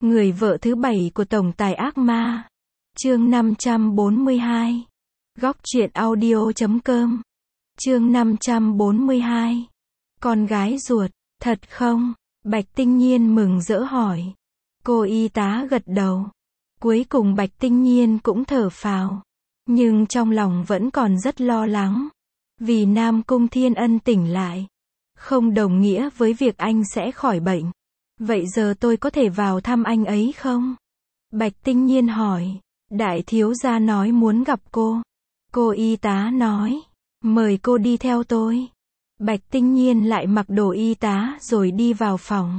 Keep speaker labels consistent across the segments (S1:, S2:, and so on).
S1: Người vợ thứ 7 của tổng tài ác ma. Chương 542. Góc truyện audio.com. Chương 542. Con gái ruột, thật không? Bạch Tinh Nhiên mừng rỡ hỏi. Cô y tá gật đầu. Cuối cùng Bạch Tinh Nhiên cũng thở phào. Nhưng trong lòng vẫn còn rất lo lắng. Vì Nam Cung Thiên Ân tỉnh lại. Không đồng nghĩa với việc anh sẽ khỏi bệnh. Vậy giờ tôi có thể vào thăm anh ấy không? Bạch Tinh Nhiên hỏi. Đại thiếu gia nói muốn gặp cô. Cô y tá nói. Mời cô đi theo tôi. Bạch Tinh Nhiên lại mặc đồ y tá rồi đi vào phòng.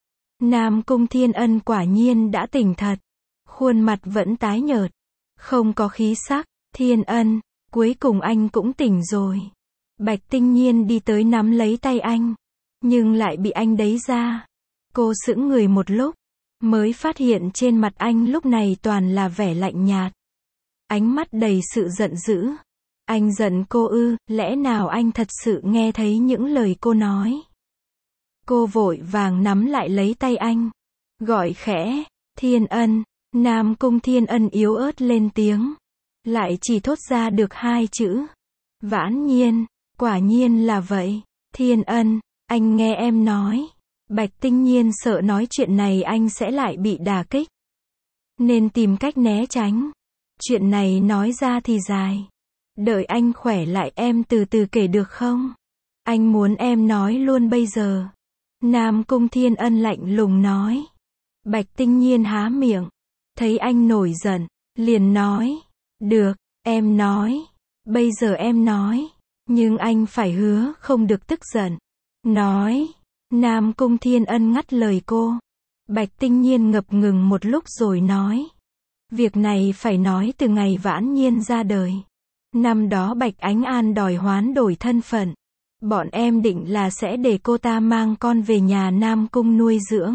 S1: Nam Cung Thiên Ân quả nhiên đã tỉnh thật. Khuôn mặt vẫn tái nhợt. Không có khí sắc. Thiên Ân, cuối cùng anh cũng tỉnh rồi. Bạch Tinh Nhiên đi tới nắm lấy tay anh. Nhưng lại bị anh đẩy ra. Cô sững người một lúc. Mới phát hiện trên mặt anh lúc này toàn là vẻ lạnh nhạt. Ánh mắt đầy sự giận dữ. Anh giận cô ư, lẽ nào anh thật sự nghe thấy những lời cô nói? Cô vội vàng nắm lại lấy tay anh. Gọi khẽ, Thiên Ân. Nam Cung Thiên Ân yếu ớt lên tiếng. Lại chỉ thốt ra được 2 chữ. Vãn Nhiên, quả nhiên là vậy. Thiên Ân, anh nghe em nói. Bạch Tinh Nhiên sợ nói chuyện này anh sẽ lại bị đả kích. Nên tìm cách né tránh. Chuyện này nói ra thì dài. Đợi anh khỏe lại em từ từ kể được không? Anh muốn em nói luôn bây giờ. Nam Cung Thiên Ân lạnh lùng nói. Bạch Tinh Nhiên há miệng. Thấy anh nổi giận, liền nói. Được, em nói. Bây giờ em nói. Nhưng anh phải hứa không được tức giận. Nói. Nam Cung Thiên Ân ngắt lời cô. Bạch Tinh Nhiên ngập ngừng một lúc rồi nói. Việc này phải nói từ ngày Vãn Nhiên ra đời. Năm đó Bạch Ánh An đòi hoán đổi thân phận. Bọn em định là sẽ để cô ta mang con về nhà Nam Cung nuôi dưỡng.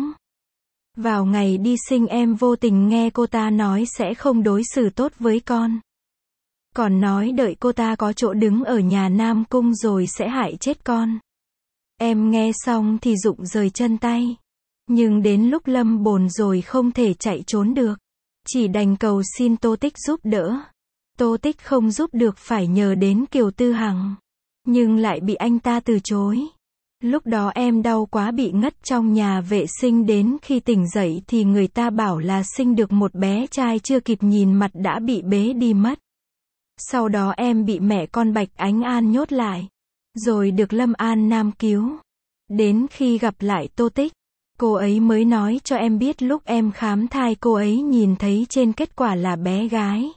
S1: Vào ngày đi sinh em vô tình nghe cô ta nói sẽ không đối xử tốt với con. Còn nói đợi cô ta có chỗ đứng ở nhà Nam Cung rồi sẽ hại chết con. Em nghe xong thì rụng rời chân tay. Nhưng đến lúc lâm bồn rồi không thể chạy trốn được. Chỉ đành cầu xin Tô Tích giúp đỡ. Tô Tích không giúp được phải nhờ đến Kiều Tư Hằng. Nhưng lại bị anh ta từ chối. Lúc đó em đau quá bị ngất trong nhà vệ sinh, đến khi tỉnh dậy thì người ta bảo là sinh được một bé trai, chưa kịp nhìn mặt đã bị bế đi mất. Sau đó em bị mẹ con Bạch Ánh An nhốt lại. Rồi được Lâm An Nam cứu. Đến khi gặp lại Tô Tích, cô ấy mới nói cho em biết lúc em khám thai cô ấy nhìn thấy trên kết quả là bé gái.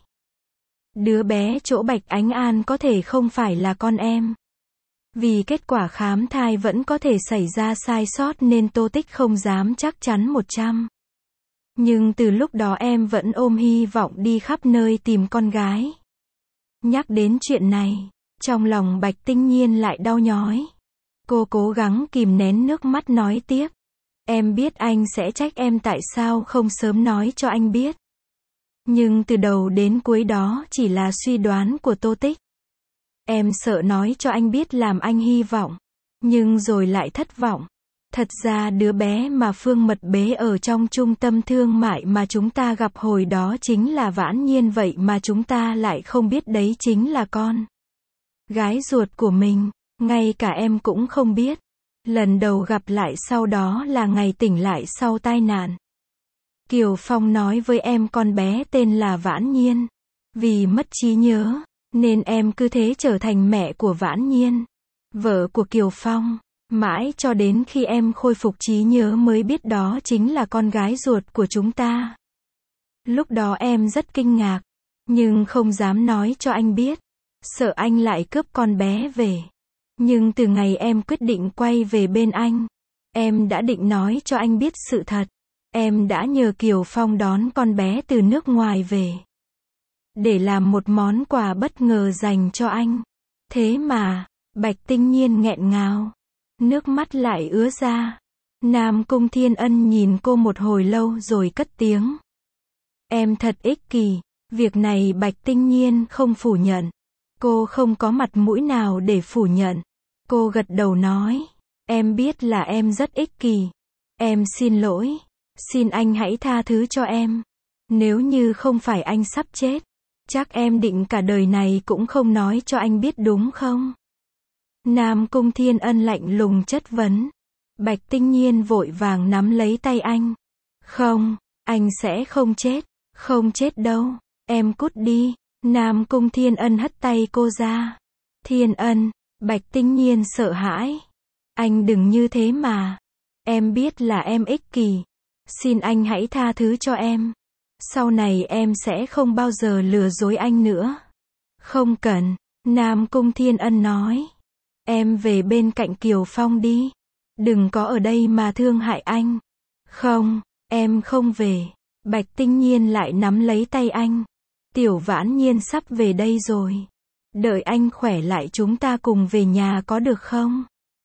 S1: Đứa bé chỗ Bạch Ánh An có thể không phải là con em. Vì kết quả khám thai vẫn có thể xảy ra sai sót nên Tô Tích không dám chắc chắn 100. Nhưng từ lúc đó em vẫn ôm hy vọng đi khắp nơi tìm con gái. Nhắc đến chuyện này, trong lòng Bạch Tinh Nhiên lại đau nhói. Cô cố gắng kìm nén nước mắt nói tiếp. Em biết anh sẽ trách em tại sao không sớm nói cho anh biết. Nhưng từ đầu đến cuối đó chỉ là suy đoán của Tô Tích. Em sợ nói cho anh biết làm anh hy vọng. Nhưng rồi lại thất vọng. Thật ra đứa bé mà Phương Mật bế ở trong trung tâm thương mại mà chúng ta gặp hồi đó chính là Vãn Nhiên, vậy mà chúng ta lại không biết đấy chính là con gái ruột của mình. Ngay cả em cũng không biết. Lần đầu gặp lại sau đó là ngày tỉnh lại sau tai nạn. Kiều Phong nói với em con bé tên là Vãn Nhiên. Vì mất trí nhớ, nên em cứ thế trở thành mẹ của Vãn Nhiên, vợ của Kiều Phong. Mãi cho đến khi em khôi phục trí nhớ mới biết đó chính là con gái ruột của chúng ta. Lúc đó em rất kinh ngạc, nhưng không dám nói cho anh biết. Sợ anh lại cướp con bé về. Nhưng từ ngày em quyết định quay về bên anh, em đã định nói cho anh biết sự thật. Em đã nhờ Kiều Phong đón con bé từ nước ngoài về. Để làm một món quà bất ngờ dành cho anh. Thế mà, Bạch Tinh Nhiên nghẹn ngào. Nước mắt lại ứa ra. Nam Cung Thiên Ân nhìn cô một hồi lâu rồi cất tiếng. Em thật ích kỷ. Việc này Bạch Tinh Nhiên không phủ nhận. Cô không có mặt mũi nào để phủ nhận. Cô gật đầu nói. Em biết là em rất ích kỷ. Em xin lỗi. Xin anh hãy tha thứ cho em. Nếu như không phải anh sắp chết, chắc em định cả đời này cũng không nói cho anh biết đúng không? Nam Cung Thiên Ân lạnh lùng chất vấn. Bạch Tinh Nhiên vội vàng nắm lấy tay anh. Không, anh sẽ không chết. Không chết đâu. Em cút đi. Nam Cung Thiên Ân hất tay cô ra. Thiên Ân, Bạch Tinh Nhiên sợ hãi. Anh đừng như thế mà. Em biết là em ích kỷ. Xin anh hãy tha thứ cho em. Sau này em sẽ không bao giờ lừa dối anh nữa. Không cần, Nam Cung Thiên Ân nói. Em về bên cạnh Kiều Phong đi. Đừng có ở đây mà thương hại anh. Không, em không về. Bạch Tinh Nhiên lại nắm lấy tay anh. Tiểu Vãn Nhiên sắp về đây rồi. Đợi anh khỏe lại chúng ta cùng về nhà có được không?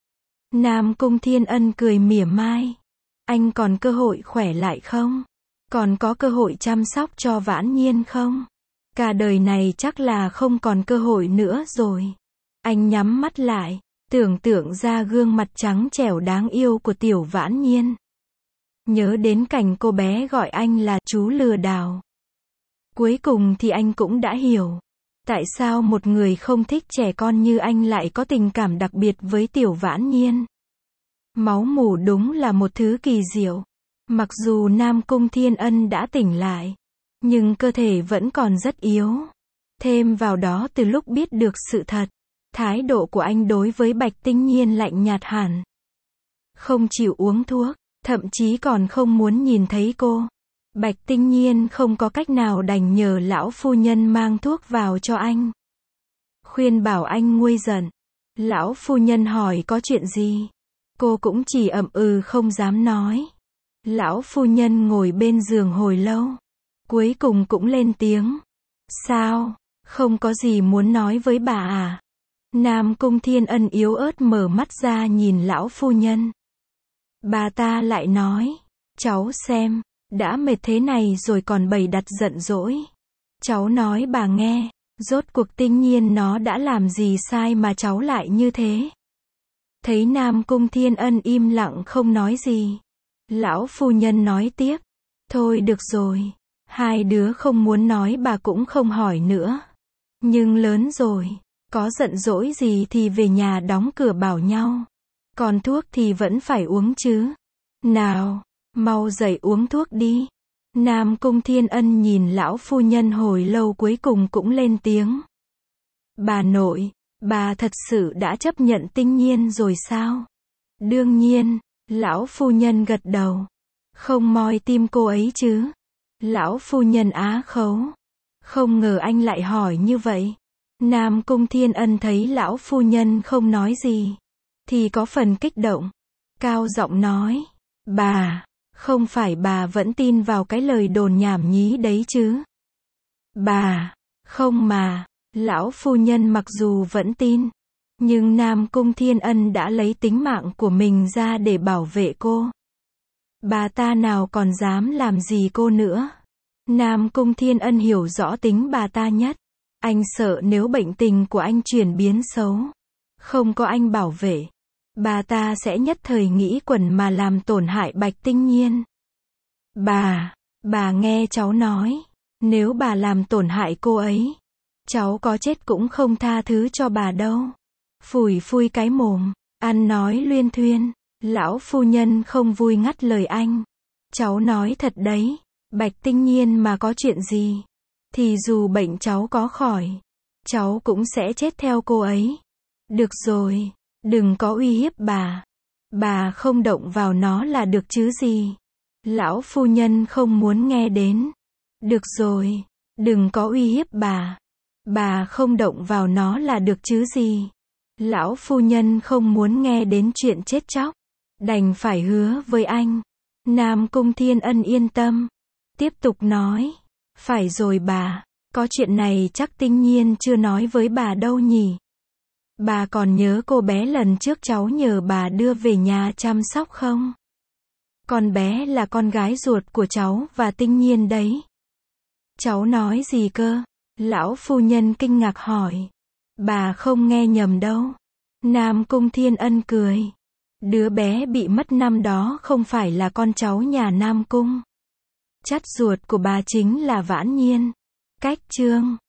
S1: Nam Cung Thiên Ân cười mỉa mai. Anh còn cơ hội khỏe lại không? Còn có cơ hội chăm sóc cho Vãn Nhiên không? Cả đời này chắc là không còn cơ hội nữa rồi. Anh nhắm mắt lại, tưởng tượng ra gương mặt trắng trẻo đáng yêu của Tiểu Vãn Nhiên. Nhớ đến cảnh cô bé gọi anh là chú lừa đảo. Cuối cùng thì anh cũng đã hiểu. Tại sao một người không thích trẻ con như anh lại có tình cảm đặc biệt với Tiểu Vãn Nhiên. Máu mủ đúng là một thứ kỳ diệu. Mặc dù Nam Cung Thiên Ân đã tỉnh lại, nhưng cơ thể vẫn còn rất yếu. Thêm vào đó từ lúc biết được sự thật, thái độ của anh đối với Bạch Tinh Nhiên lạnh nhạt hẳn. Không chịu uống thuốc, thậm chí còn không muốn nhìn thấy cô. Bạch Tinh Nhiên không có cách nào đành nhờ lão phu nhân mang thuốc vào cho anh. Khuyên bảo anh nguôi giận. Lão phu nhân hỏi có chuyện gì? Cô cũng chỉ ậm ừ không dám nói. Lão phu nhân ngồi bên giường hồi lâu. Cuối cùng cũng lên tiếng. Sao? Không có gì muốn nói với bà à? Nam Cung Thiên Ân yếu ớt mở mắt ra nhìn lão phu nhân. Bà ta lại nói. Cháu xem, đã mệt thế này rồi còn bày đặt giận dỗi. Cháu nói bà nghe, rốt cuộc Tinh Nhiên nó đã làm gì sai mà cháu lại như thế? Thấy Nam Cung Thiên Ân im lặng không nói gì. Lão phu nhân nói tiếp. Thôi được rồi. Hai đứa không muốn nói bà cũng không hỏi nữa. Nhưng lớn rồi. Có giận dỗi gì thì về nhà đóng cửa bảo nhau. Còn thuốc thì vẫn phải uống chứ. Nào, mau dậy uống thuốc đi. Nam Cung Thiên Ân nhìn lão phu nhân hồi lâu cuối cùng cũng lên tiếng. Bà nội, bà thật sự đã chấp nhận Tinh Nhiên rồi sao? Đương nhiên, lão phu nhân gật đầu. Không moi tim cô ấy chứ? Lão phu nhân á khấu. Không ngờ anh lại hỏi như vậy. Nam Cung Thiên Ân thấy lão phu nhân không nói gì, thì có phần kích động. Cao giọng nói. Bà, không phải bà vẫn tin vào cái lời đồn nhảm nhí đấy chứ? Bà, không mà. Lão phu nhân mặc dù vẫn tin, nhưng Nam Cung Thiên Ân đã lấy tính mạng của mình ra để bảo vệ cô. Bà ta nào còn dám làm gì cô nữa. Nam Cung Thiên Ân hiểu rõ tính bà ta nhất. Anh sợ nếu bệnh tình của anh chuyển biến xấu, không có anh bảo vệ, bà ta sẽ nhất thời nghĩ quẩn mà làm tổn hại Bạch Tinh Nhiên. Bà nghe cháu nói, nếu bà làm tổn hại cô ấy, cháu có chết cũng không tha thứ cho bà đâu. Phủi phui cái mồm, ăn nói luyên thuyên. Lão phu nhân không vui ngắt lời anh. Cháu nói thật đấy, Bạch Tinh Nhiên mà có chuyện gì, thì dù bệnh cháu có khỏi, cháu cũng sẽ chết theo cô ấy. Được rồi, đừng có uy hiếp bà không động vào nó là được chứ gì. Lão phu nhân không muốn nghe đến. Được rồi, đừng có uy hiếp bà không động vào nó là được chứ gì. Lão phu nhân không muốn nghe đến chuyện chết chóc, đành phải hứa với anh. Nam Cung Thiên Ân yên tâm, tiếp tục nói. Phải rồi bà, có chuyện này chắc Tinh Nhiên chưa nói với bà đâu nhỉ. Bà còn nhớ cô bé lần trước cháu nhờ bà đưa về nhà chăm sóc không? Con bé là con gái ruột của cháu và Tinh Nhiên đấy. Cháu nói gì cơ? Lão phu nhân kinh ngạc hỏi. Bà không nghe nhầm đâu. Nam Cung Thiên Ân cười. Đứa bé bị mất năm đó không phải là con cháu nhà Nam Cung. Chắt ruột của bà chính là Vãn Nhiên. Cách chương